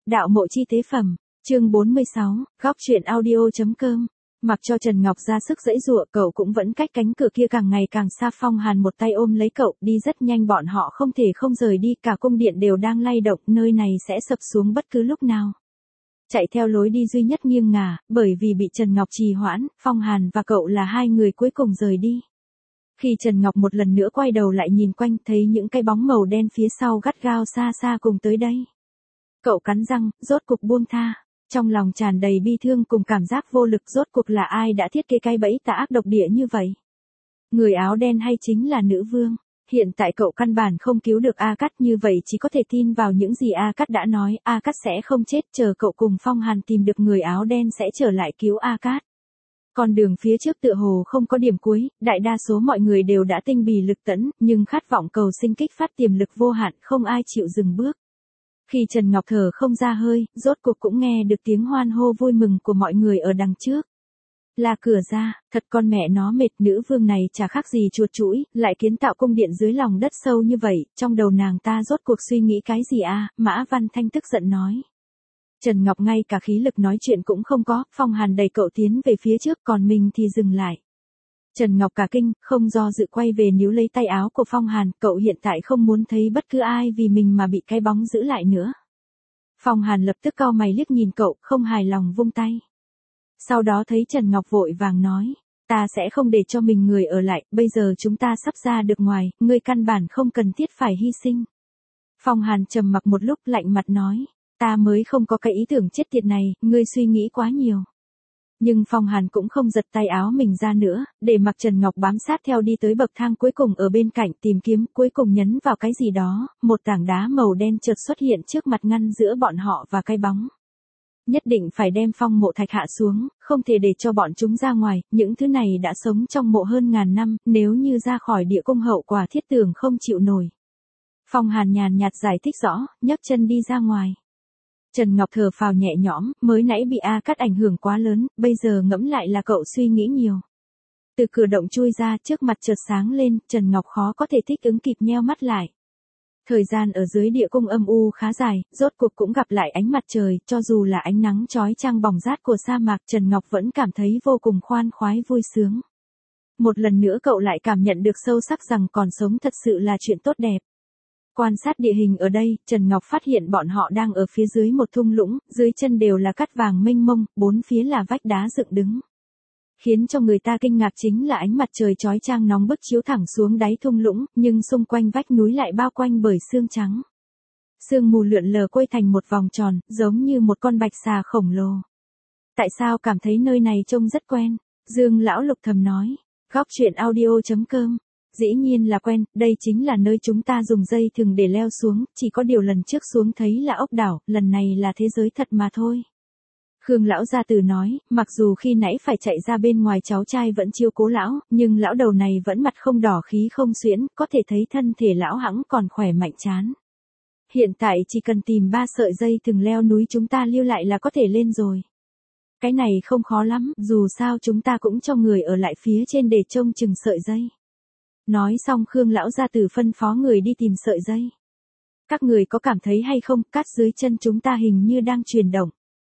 Đạo mộ chi tế phẩm, chương 46, góc truyện audio.com. Mặc cho Trần Ngọc ra sức giãy giụa, cậu cũng vẫn cách cánh cửa kia càng ngày càng xa. Phong Hàn một tay ôm lấy cậu, đi rất nhanh, bọn họ không thể không rời đi, cả cung điện đều đang lay động, nơi này sẽ sập xuống bất cứ lúc nào. Chạy theo lối đi duy nhất nghiêng ngả, bởi vì bị Trần Ngọc trì hoãn, Phong Hàn và cậu là hai người cuối cùng rời đi. Khi Trần Ngọc một lần nữa quay đầu lại nhìn quanh, thấy những cái bóng màu đen phía sau gắt gao xa xa cùng tới đây. Cậu cắn răng, rốt cục buông tha. Trong lòng tràn đầy bi thương cùng cảm giác vô lực, rốt cuộc là ai đã thiết kế cái bẫy tà ác độc địa như vậy? Người áo đen hay chính là nữ vương? Hiện tại cậu căn bản không cứu được A Cát, như vậy chỉ có thể tin vào những gì A Cát đã nói, A Cát sẽ không chết, chờ cậu cùng Phong Hàn tìm được người áo đen sẽ trở lại cứu A Cát. Con đường phía trước tựa hồ không có điểm cuối, đại đa số mọi người đều đã tinh bì lực tẫn, nhưng khát vọng cầu sinh kích phát tiềm lực vô hạn, không ai chịu dừng bước. Khi Trần Ngọc thở không ra hơi, rốt cuộc cũng nghe được tiếng hoan hô vui mừng của mọi người ở đằng trước. Là cửa ra, thật con mẹ nó mệt, nữ vương này chả khác gì chuột chũi, lại kiến tạo cung điện dưới lòng đất sâu như vậy, trong đầu nàng ta rốt cuộc suy nghĩ cái gì à? Mã Văn Thanh tức giận nói. Trần Ngọc ngay cả khí lực nói chuyện cũng không có, Phong Hàn đẩy cậu tiến về phía trước, còn mình thì dừng lại. Trần Ngọc cả kinh, không do dự quay về níu lấy tay áo của Phong Hàn, cậu hiện tại không muốn thấy bất cứ ai vì mình mà bị cái bóng giữ lại nữa. Phong Hàn lập tức cau mày liếc nhìn cậu, không hài lòng vung tay. Sau đó thấy Trần Ngọc vội vàng nói, ta sẽ không để cho mình người ở lại, bây giờ chúng ta sắp ra được ngoài, ngươi căn bản không cần thiết phải hy sinh. Phong Hàn trầm mặc một lúc, lạnh mặt nói, ta mới không có cái ý tưởng chết tiệt này, ngươi suy nghĩ quá nhiều. Nhưng Phong Hàn cũng không giật tay áo mình ra nữa, để mặc Trần Ngọc bám sát theo đi tới bậc thang cuối cùng ở bên cạnh tìm kiếm, cuối cùng nhấn vào cái gì đó, một tảng đá màu đen chợt xuất hiện trước mặt ngăn giữa bọn họ và cái bóng. Nhất định phải đem phong mộ thạch hạ xuống, không thể để cho bọn chúng ra ngoài, những thứ này đã sống trong mộ hơn ngàn năm, nếu như ra khỏi địa cung hậu quả thiết tưởng không chịu nổi. Phong Hàn nhàn nhạt giải thích rõ, nhấc chân đi ra ngoài. Trần Ngọc thở phào nhẹ nhõm, mới nãy bị A Cát ảnh hưởng quá lớn, bây giờ ngẫm lại là cậu suy nghĩ nhiều. Từ cửa động chui ra, trước mặt chợt sáng lên, Trần Ngọc khó có thể thích ứng kịp nheo mắt lại. Thời gian ở dưới địa cung âm u khá dài, rốt cuộc cũng gặp lại ánh mặt trời, cho dù là ánh nắng chói chang bỏng rát của sa mạc, Trần Ngọc vẫn cảm thấy vô cùng khoan khoái vui sướng. Một lần nữa cậu lại cảm nhận được sâu sắc rằng còn sống thật sự là chuyện tốt đẹp. Quan sát địa hình ở đây, Trần Ngọc phát hiện bọn họ đang ở phía dưới một thung lũng, dưới chân đều là cát vàng mênh mông, bốn phía là vách đá dựng đứng. Khiến cho người ta kinh ngạc chính là ánh mặt trời chói chang nóng bức chiếu thẳng xuống đáy thung lũng, nhưng xung quanh vách núi lại bao quanh bởi sương trắng. Sương mù lượn lờ quây thành một vòng tròn, giống như một con bạch xà khổng lồ. Tại sao cảm thấy nơi này trông rất quen? Dương Lão Lục thầm nói. Góc truyện audio.com. Dĩ nhiên là quen, đây chính là nơi chúng ta dùng dây thừng để leo xuống, chỉ có điều lần trước xuống thấy là ốc đảo, lần này là thế giới thật mà thôi. Khương lão gia tử nói, mặc dù khi nãy phải chạy ra bên ngoài cháu trai vẫn chiếu cố lão, nhưng lão đầu này vẫn mặt không đỏ khí không xuyễn, có thể thấy thân thể lão hẵng còn khỏe mạnh chán. Hiện tại chỉ cần tìm 3 sợi dây thừng leo núi chúng ta lưu lại là có thể lên rồi. Cái này không khó lắm, dù sao chúng ta cũng cho người ở lại phía trên để trông chừng sợi dây. Nói xong Khương lão gia tử phân phó người đi tìm sợi dây. Các người có cảm thấy hay không, cát dưới chân chúng ta hình như đang chuyển động.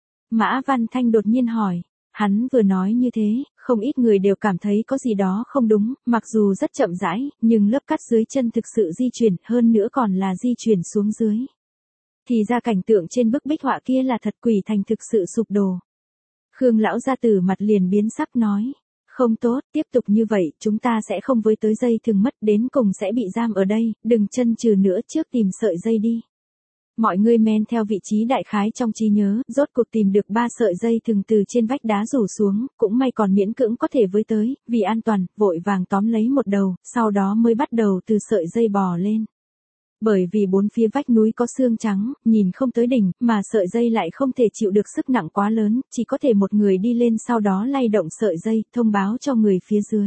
Mã Văn Thanh đột nhiên hỏi, hắn vừa nói như thế, không ít người đều cảm thấy có gì đó không đúng, mặc dù rất chậm rãi, nhưng lớp cát dưới chân thực sự di chuyển, hơn nữa còn là di chuyển xuống dưới. Thì ra cảnh tượng trên bức bích họa kia là thật, quỷ thành thực sự sụp đổ. Khương lão gia tử mặt liền biến sắc nói, không tốt, tiếp tục như vậy, chúng ta sẽ không với tới dây thừng mất, đến cùng sẽ bị giam ở đây, đừng chân trừ nữa, trước tìm sợi dây đi. Mọi người men theo vị trí đại khái trong trí nhớ, rốt cuộc tìm được 3 sợi dây thừng từ trên vách đá rủ xuống, cũng may còn miễn cưỡng có thể với tới, vì an toàn, vội vàng tóm lấy một đầu, sau đó mới bắt đầu từ sợi dây bò lên. Bởi vì bốn phía vách núi có xương trắng, nhìn không tới đỉnh, mà sợi dây lại không thể chịu được sức nặng quá lớn, chỉ có thể một người đi lên sau đó lay động sợi dây, thông báo cho người phía dưới.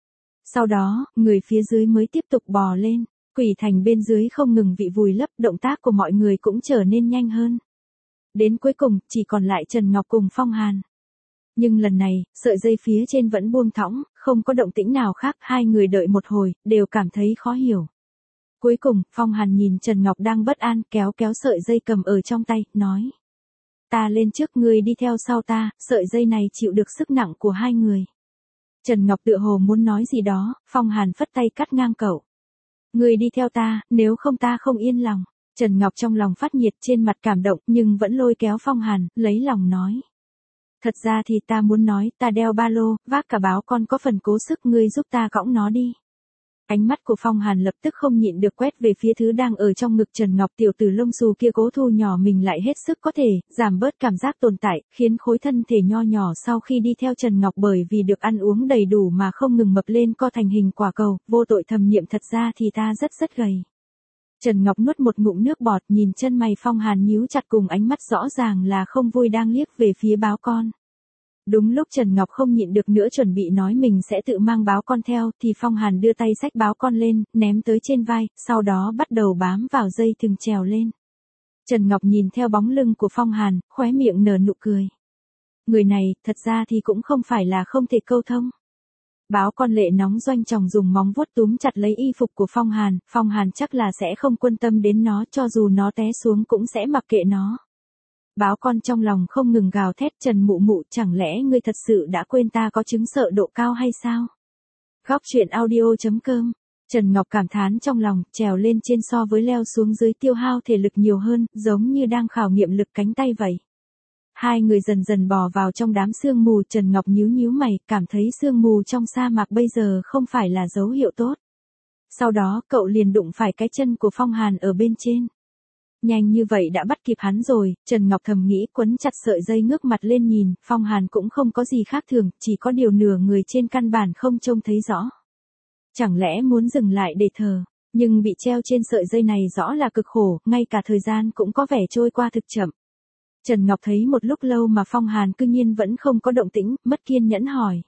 Sau đó, người phía dưới mới tiếp tục bò lên. Quỷ thành bên dưới không ngừng bị vùi lấp, động tác của mọi người cũng trở nên nhanh hơn. Đến cuối cùng, chỉ còn lại Trần Ngọc cùng Phong Hàn. Nhưng lần này, sợi dây phía trên vẫn buông thõng, không có động tĩnh nào khác, hai người đợi một hồi, đều cảm thấy khó hiểu. Cuối cùng, Phong Hàn nhìn Trần Ngọc đang bất an, kéo sợi dây cầm ở trong tay, nói. ta lên trước ngươi đi theo sau ta, sợi dây này chịu được sức nặng của hai người. Trần Ngọc tựa hồ muốn nói gì đó, Phong Hàn phất tay cắt ngang cậu. Ngươi đi theo ta, nếu không ta không yên lòng. Trần Ngọc trong lòng phát nhiệt, trên mặt cảm động nhưng vẫn lôi kéo Phong Hàn, lấy lòng nói. Thật ra thì ta muốn nói, ta đeo ba lô, vác cả báo con có phần cố sức, ngươi giúp ta cõng nó đi. Ánh mắt của Phong Hàn lập tức không nhịn được quét về phía thứ đang ở trong ngực Trần Ngọc, tiểu tử lông xù kia cố thu nhỏ mình lại hết sức có thể, giảm bớt cảm giác tồn tại, khiến khối thân thể nho nhỏ sau khi đi theo Trần Ngọc bởi vì được ăn uống đầy đủ mà không ngừng mập lên co thành hình quả cầu, vô tội thầm niệm thật ra thì ta rất gầy. Trần Ngọc nuốt một ngụm nước bọt, nhìn chân mày Phong Hàn nhíu chặt cùng ánh mắt rõ ràng là không vui đang liếc về phía báo con. Đúng lúc Trần Ngọc không nhịn được nữa chuẩn bị nói mình sẽ tự mang báo con theo, thì Phong Hàn đưa tay xách báo con lên, ném tới trên vai, sau đó bắt đầu bám vào dây thừng trèo lên. Trần Ngọc nhìn theo bóng lưng của Phong Hàn, khóe miệng nở nụ cười. Người này, thật ra thì cũng không phải là không thể câu thông. Báo con lệ nóng doanh tròng dùng móng vuốt túm chặt lấy y phục của Phong Hàn chắc là sẽ không quan tâm đến nó, cho dù nó té xuống cũng sẽ mặc kệ nó. Báo con trong lòng không ngừng gào thét, Trần Mụ Mụ, chẳng lẽ ngươi thật sự đã quên ta có chứng sợ độ cao hay sao? Góc truyện audio.com. Trần Ngọc cảm thán trong lòng, trèo lên trên so với leo xuống dưới tiêu hao thể lực nhiều hơn, giống như đang khảo nghiệm lực cánh tay vậy. Hai người dần dần bò vào trong đám sương mù, Trần Ngọc nhíu mày, cảm thấy sương mù trong sa mạc bây giờ không phải là dấu hiệu tốt. Sau đó, cậu liền đụng phải cái chân của Phong Hàn ở bên trên. Nhanh như vậy đã bắt kịp hắn rồi, Trần Ngọc thầm nghĩ, quấn chặt sợi dây ngước mặt lên nhìn, Phong Hàn cũng không có gì khác thường, chỉ có điều nửa người trên căn bản không trông thấy rõ. Chẳng lẽ muốn dừng lại để thở, nhưng bị treo trên sợi dây này rõ là cực khổ, ngay cả thời gian cũng có vẻ trôi qua thực chậm. Trần Ngọc thấy một lúc lâu mà Phong Hàn cư nhiên vẫn không có động tĩnh, mất kiên nhẫn hỏi.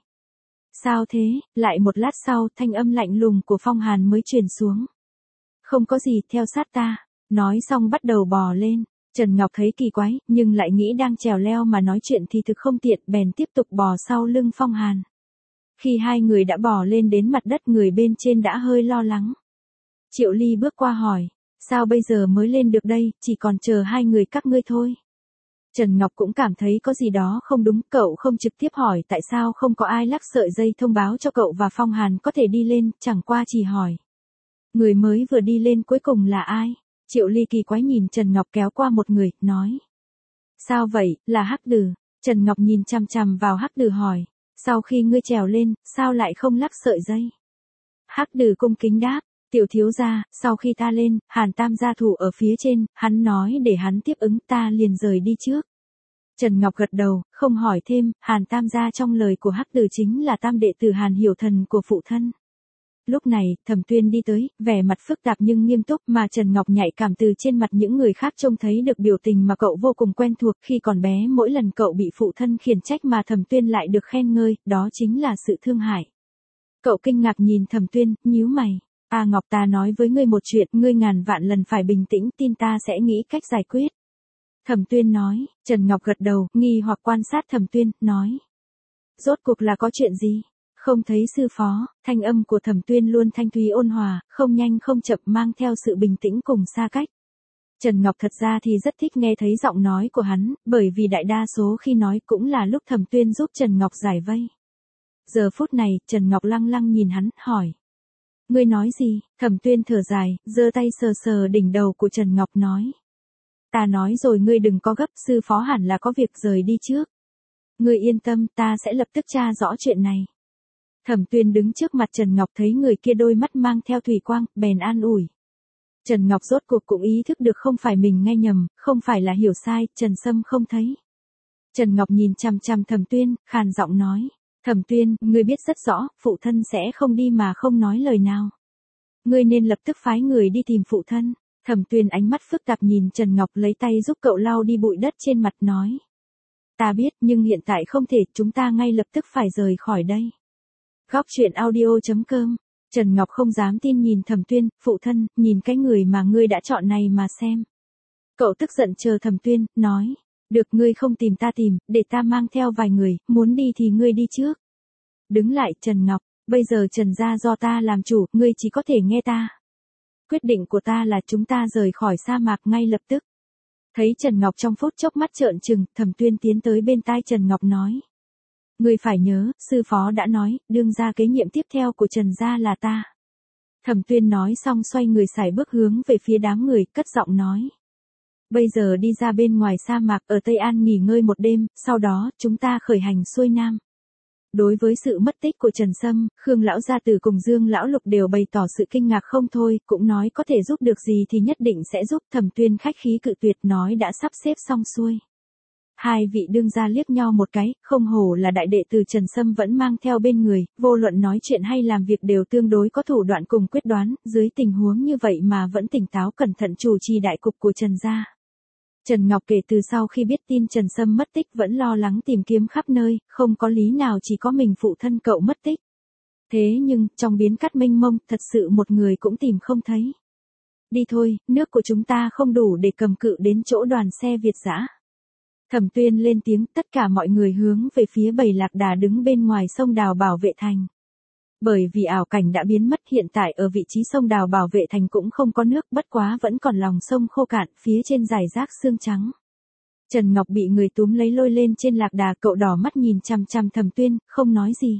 Sao thế? Lại một lát sau, thanh âm lạnh lùng của Phong Hàn mới truyền xuống. Không có gì, theo sát ta. Nói xong bắt đầu bò lên. Trần Ngọc thấy kỳ quái, nhưng lại nghĩ đang trèo leo mà nói chuyện thì thực không tiện, bèn tiếp tục bò sau lưng Phong Hàn. Khi hai người đã bò lên đến mặt đất, người bên trên đã hơi lo lắng. Triệu Ly bước qua hỏi, sao bây giờ mới lên được đây, chỉ còn chờ hai người các ngươi thôi. Trần Ngọc cũng cảm thấy có gì đó không đúng, cậu không trực tiếp hỏi tại sao không có ai lắc sợi dây thông báo cho cậu và Phong Hàn có thể đi lên, chẳng qua chỉ hỏi. Người mới vừa đi lên cuối cùng là ai? Triệu Ly kỳ quái nhìn Trần Ngọc kéo qua một người, nói. Sao vậy, là Hắc Đừ. Trần Ngọc nhìn chằm chằm vào Hắc Đừ hỏi. Sau khi ngươi trèo lên, sao lại không lắc sợi dây? Hắc Đừ cung kính đáp. Tiểu thiếu gia, sau khi ta lên, Hàn Tam gia thủ ở phía trên, hắn nói để hắn tiếp ứng, ta liền rời đi trước. Trần Ngọc gật đầu, không hỏi thêm, Hàn Tam gia trong lời của Hắc Đừ chính là tam đệ tử Hàn Hiểu Thần của phụ thân. Lúc này, Thẩm Tuyên đi tới, vẻ mặt phức tạp nhưng nghiêm túc, mà Trần Ngọc nhạy cảm từ trên mặt những người khác trông thấy được biểu tình mà cậu vô cùng quen thuộc. Khi còn bé mỗi lần cậu bị phụ thân khiển trách mà Thẩm Tuyên lại được khen ngợi, đó chính là sự thương hại. Cậu kinh ngạc nhìn Thẩm Tuyên, nhíu mày. À Ngọc, ta nói với ngươi một chuyện, ngươi ngàn vạn lần phải bình tĩnh, tin ta sẽ nghĩ cách giải quyết. Thẩm Tuyên nói. Trần Ngọc gật đầu, nghi hoặc quan sát Thẩm Tuyên, nói. Rốt cuộc là có chuyện gì? Không thấy sư phó, thanh âm của Thẩm Tuyên luôn thanh thúy ôn hòa, không nhanh không chậm, mang theo sự bình tĩnh cùng xa cách. Trần Ngọc thật ra thì rất thích nghe thấy giọng nói của hắn, bởi vì đại đa số khi nói cũng là lúc Thẩm Tuyên giúp Trần Ngọc giải vây. Giờ phút này, Trần Ngọc lăng lăng nhìn hắn, hỏi. Ngươi nói gì? Thẩm Tuyên thở dài, giơ tay sờ sờ đỉnh đầu của Trần Ngọc nói. Ta nói rồi, ngươi đừng có gấp, sư phó hẳn là có việc rời đi trước. Ngươi yên tâm, ta sẽ lập tức tra rõ chuyện này. Thẩm Tuyên đứng trước mặt Trần Ngọc thấy người kia đôi mắt mang theo thủy quang, bèn an ủi. Trần Ngọc rốt cuộc cũng ý thức được không phải mình nghe nhầm, không phải là hiểu sai, Trần Sâm không thấy. Trần Ngọc nhìn chằm chằm Thẩm Tuyên, khàn giọng nói. Thẩm Tuyên, ngươi biết rất rõ, phụ thân sẽ không đi mà không nói lời nào. Ngươi nên lập tức phái người đi tìm phụ thân. Thẩm Tuyên ánh mắt phức tạp nhìn Trần Ngọc, lấy tay giúp cậu lau đi bụi đất trên mặt, nói. Ta biết, nhưng hiện tại không thể, chúng ta ngay lập tức phải rời khỏi đây. Góc truyện audio.com. Trần Ngọc không dám tin nhìn Thẩm Tuyên, phụ thân, nhìn cái người mà ngươi đã chọn này mà xem. Cậu tức giận chờ Thẩm Tuyên, nói. Được, ngươi không tìm ta tìm, để ta mang theo vài người, muốn đi thì ngươi đi trước. Đứng lại Trần Ngọc, bây giờ Trần gia do ta làm chủ, ngươi chỉ có thể nghe ta. Quyết định của ta là chúng ta rời khỏi sa mạc ngay lập tức. Thấy Trần Ngọc trong phút chốc mắt trợn trừng, Thẩm Tuyên tiến tới bên tai Trần Ngọc nói. Ngươi phải nhớ, sư phó đã nói, đương gia kế nhiệm tiếp theo của Trần gia là ta. Thẩm Tuyên nói xong xoay người sải bước hướng về phía đám người, cất giọng nói. Bây giờ đi ra bên ngoài sa mạc ở Tây An nghỉ ngơi một đêm, sau đó chúng ta khởi hành xuôi nam. Đối với sự mất tích của Trần Sâm, Khương Lão Gia Tử cùng Dương Lão Lục đều bày tỏ sự kinh ngạc không thôi, cũng nói có thể giúp được gì thì nhất định sẽ giúp. Thẩm Tuyên khách khí cự tuyệt nói đã sắp xếp xong xuôi. Hai vị đương gia liếc nhau một cái, không hổ là đại đệ tử Trần Sâm vẫn mang theo bên người, vô luận nói chuyện hay làm việc đều tương đối có thủ đoạn cùng quyết đoán, dưới tình huống như vậy mà vẫn tỉnh táo cẩn thận chủ trì đại cục của Trần gia. Trần Ngọc kể từ sau khi biết tin Trần Sâm mất tích vẫn lo lắng tìm kiếm khắp nơi, không có lý nào chỉ có mình phụ thân cậu mất tích. Thế nhưng, trong biến cát mênh mông, thật sự một người cũng tìm không thấy. Đi thôi, nước của chúng ta không đủ để cầm cự đến chỗ đoàn xe Việt dã. Thẩm Tuyên lên tiếng, tất cả mọi người hướng về phía bầy lạc đà đứng bên ngoài sông đào bảo vệ thành. Bởi vì ảo cảnh đã biến mất, hiện tại ở vị trí sông đào bảo vệ thành cũng không có nước, bất quá vẫn còn lòng sông khô cạn, phía trên rải rác sương trắng. Trần Ngọc bị người túm lấy lôi lên trên lạc đà, cậu đỏ mắt nhìn chằm chằm Thẩm Tuyên, không nói gì.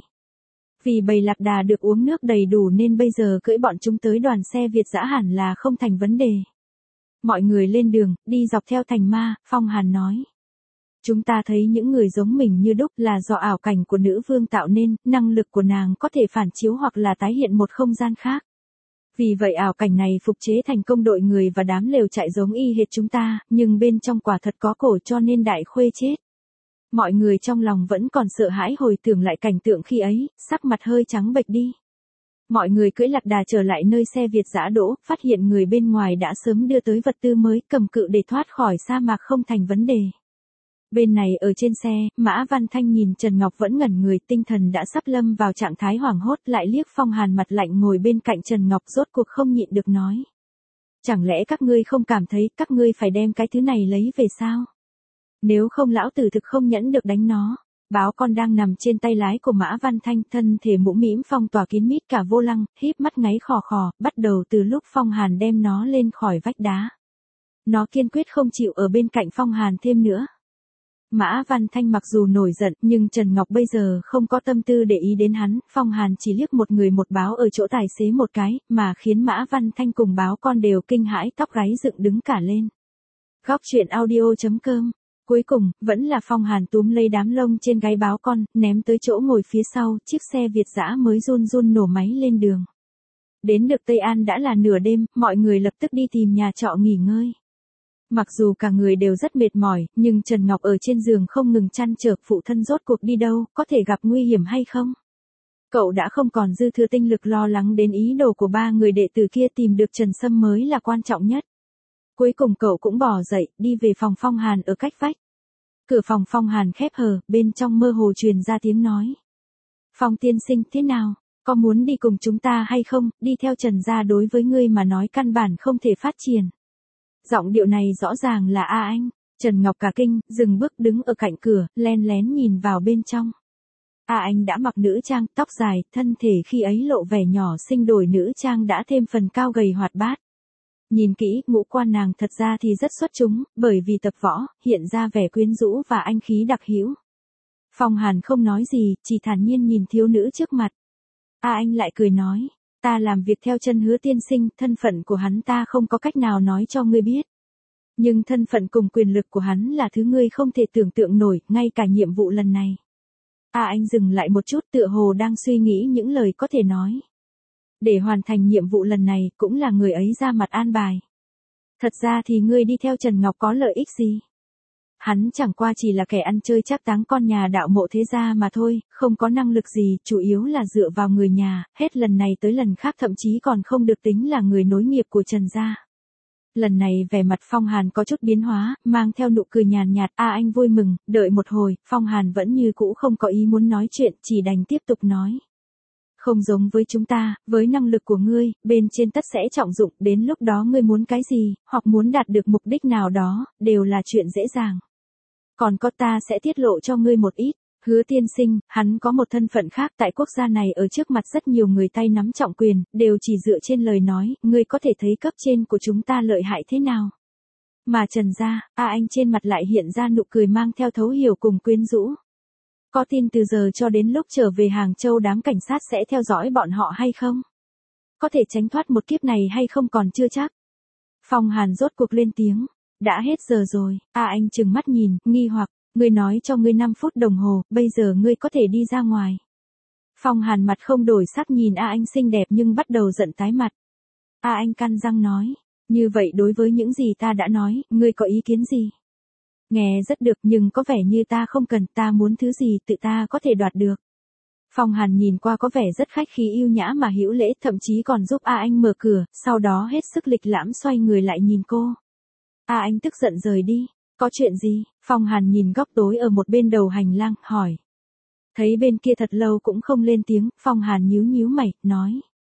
Vì bầy lạc đà được uống nước đầy đủ nên bây giờ cưỡi bọn chúng tới đoàn xe Việt dã hẳn là không thành vấn đề. Mọi người lên đường, đi dọc theo thành ma, Phong Hàn nói. Chúng ta thấy những người giống mình như đúc là do ảo cảnh của nữ vương tạo nên, năng lực của nàng có thể phản chiếu hoặc là tái hiện một không gian khác. Vì vậy ảo cảnh này phục chế thành công đội người và đám lều trại giống y hệt chúng ta, nhưng bên trong quả thật có cổ cho nên đại khuê chết. Mọi người trong lòng vẫn còn sợ hãi hồi tưởng lại cảnh tượng khi ấy, sắc mặt hơi trắng bệch đi. Mọi người cưỡi lạc đà trở lại nơi xe Việt dã đỗ, phát hiện người bên ngoài đã sớm đưa tới vật tư mới, cầm cự để thoát khỏi sa mạc không thành vấn đề. Bên này ở trên xe, Mã Văn Thanh nhìn Trần Ngọc vẫn ngẩn người, tinh thần đã sắp lâm vào trạng thái hoảng hốt, lại liếc Phong Hàn mặt lạnh ngồi bên cạnh Trần Ngọc, rốt cuộc không nhịn được nói. Chẳng lẽ các ngươi không cảm thấy các ngươi phải đem cái thứ này lấy về sao? Nếu không lão tử thực không nhẫn được đánh nó. Báo con đang nằm trên tay lái của Mã Văn Thanh, thân thể mũm mĩm phong tỏa kín mít cả vô lăng, híp mắt ngáy khò khò, bắt đầu từ lúc Phong Hàn đem nó lên khỏi vách đá. Nó kiên quyết không chịu ở bên cạnh Phong Hàn thêm nữa. Mã Văn Thanh mặc dù nổi giận, nhưng Trần Ngọc bây giờ không có tâm tư để ý đến hắn, Phong Hàn chỉ liếc một người một báo ở chỗ tài xế một cái, mà khiến Mã Văn Thanh cùng báo con đều kinh hãi, tóc gáy dựng đứng cả lên. Góc truyện audio.com. Cuối cùng, vẫn là Phong Hàn túm lấy đám lông trên gáy báo con, ném tới chỗ ngồi phía sau, chiếc xe Việt dã mới run run nổ máy lên đường. Đến được Tây An đã là nửa đêm, mọi người lập tức đi tìm nhà trọ nghỉ ngơi. Mặc dù cả người đều rất mệt mỏi, nhưng Trần Ngọc ở trên giường không ngừng trăn trở phụ thân rốt cuộc đi đâu, có thể gặp nguy hiểm hay không. Cậu đã không còn dư thừa tinh lực lo lắng đến ý đồ của ba người đệ tử kia, tìm được Trần Sâm mới là quan trọng nhất. Cuối cùng cậu cũng bỏ dậy, đi về phòng Phong Hàn ở cách vách. Cửa phòng Phong Hàn khép hờ, bên trong mơ hồ truyền ra tiếng nói. Phong tiên sinh thế nào, có muốn đi cùng chúng ta hay không, đi theo Trần gia đối với ngươi mà nói căn bản không thể phát triển. Giọng điệu này rõ ràng là A Anh. Trần Ngọc cả kinh, dừng bước đứng ở cạnh cửa, len lén nhìn vào bên trong. A Anh đã mặc nữ trang, tóc dài, thân thể khi ấy lộ vẻ nhỏ xinh, đổi nữ trang đã thêm phần cao gầy hoạt bát. Nhìn kỹ, ngũ quan nàng thật ra thì rất xuất chúng, bởi vì tập võ, hiện ra vẻ quyến rũ và anh khí đặc hữu. Phong Hàn không nói gì, chỉ thản nhiên nhìn thiếu nữ trước mặt. A Anh lại cười nói, ta làm việc theo chân Hứa tiên sinh, thân phận của hắn ta không có cách nào nói cho ngươi biết. Nhưng thân phận cùng quyền lực của hắn là thứ ngươi không thể tưởng tượng nổi, ngay cả nhiệm vụ lần này. A Anh dừng lại một chút, tựa hồ đang suy nghĩ những lời có thể nói. Để hoàn thành nhiệm vụ lần này, cũng là người ấy ra mặt an bài. Thật ra thì ngươi đi theo Trần Ngọc có lợi ích gì? Hắn chẳng qua chỉ là kẻ ăn chơi trác táng con nhà đạo mộ thế gia mà thôi, không có năng lực gì, chủ yếu là dựa vào người nhà, hết lần này tới lần khác thậm chí còn không được tính là người nối nghiệp của Trần gia. Lần này vẻ mặt Phong Hàn có chút biến hóa, mang theo nụ cười nhàn nhạt. A Anh vui mừng, đợi một hồi, Phong Hàn vẫn như cũ không có ý muốn nói chuyện, chỉ đành tiếp tục nói. Không giống với chúng ta, với năng lực của ngươi, bên trên tất sẽ trọng dụng, đến lúc đó ngươi muốn cái gì, hoặc muốn đạt được mục đích nào đó, đều là chuyện dễ dàng. Còn có ta sẽ tiết lộ cho ngươi một ít. Hứa tiên sinh, hắn có một thân phận khác tại quốc gia này, ở trước mặt rất nhiều người tay nắm trọng quyền, đều chỉ dựa trên lời nói, ngươi có thể thấy cấp trên của chúng ta lợi hại thế nào. Mà Trần gia, anh trên mặt lại hiện ra nụ cười mang theo thấu hiểu cùng quyến rũ. Có tin từ giờ cho đến lúc trở về Hàng Châu đám cảnh sát sẽ theo dõi bọn họ hay không? Có thể tránh thoát một kiếp này hay không còn chưa chắc. Phong Hàn rốt cuộc lên tiếng. Đã hết giờ rồi, anh trừng mắt nhìn, nghi hoặc, ngươi nói cho ngươi 5 phút đồng hồ, bây giờ ngươi có thể đi ra ngoài. Phong Hàn mặt không đổi sắc nhìn anh xinh đẹp nhưng bắt đầu giận tái mặt. Anh căn răng nói, như vậy đối với những gì ta đã nói, ngươi có ý kiến gì? Nghe rất được nhưng có vẻ như ta không cần, ta muốn thứ gì tự ta có thể đoạt được. Phong Hàn nhìn qua có vẻ rất khách khí yêu nhã mà hữu lễ, thậm chí còn giúp anh mở cửa, sau đó hết sức lịch lãm xoay người lại nhìn cô. Anh tức giận rời đi. Có chuyện gì? Phong Hàn nhìn góc tối ở một bên đầu hành lang, hỏi. Thấy bên kia thật lâu cũng không lên tiếng, Phong Hàn nhíu nhíu mày, nói.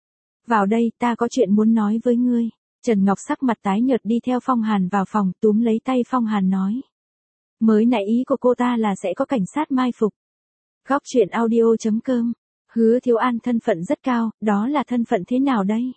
Vào đây, ta có chuyện muốn nói với ngươi. Trần Ngọc sắc mặt tái nhợt đi theo Phong Hàn vào phòng, túm lấy tay Phong Hàn nói. Mới nãy ý của cô ta là sẽ có cảnh sát mai phục. Góc chuyện audio.com. Hứa Thiếu An thân phận rất cao, đó là thân phận thế nào đây?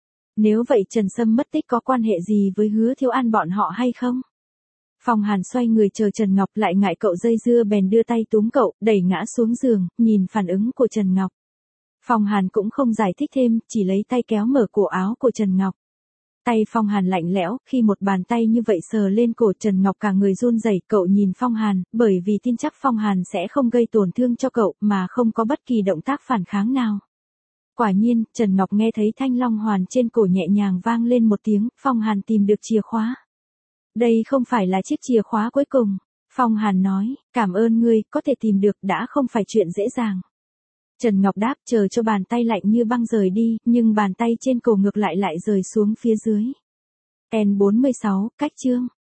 Nếu vậy Trần Sâm mất tích có quan hệ gì với Hứa Thiếu An bọn họ hay không? Phong Hàn xoay người chờ Trần Ngọc, lại ngại cậu dây dưa bèn đưa tay túm cậu, đẩy ngã xuống giường, nhìn phản ứng của Trần Ngọc. Phong Hàn cũng không giải thích thêm, chỉ lấy tay kéo mở cổ áo của Trần Ngọc. Tay Phong Hàn lạnh lẽo, khi một bàn tay như vậy sờ lên cổ Trần Ngọc cả người run rẩy. Cậu nhìn Phong Hàn, bởi vì tin chắc Phong Hàn sẽ không gây tổn thương cho cậu, mà không có bất kỳ động tác phản kháng nào. Quả nhiên, Trần Ngọc nghe thấy thanh long hoàn trên cổ nhẹ nhàng vang lên một tiếng, Phong Hàn tìm được chìa khóa. Đây không phải là chiếc chìa khóa cuối cùng. Phong Hàn nói, cảm ơn ngươi, có thể tìm được đã không phải chuyện dễ dàng. Trần Ngọc đáp, chờ cho bàn tay lạnh như băng rời đi, nhưng bàn tay trên cổ ngược lại rời xuống phía dưới. N46, cách chương.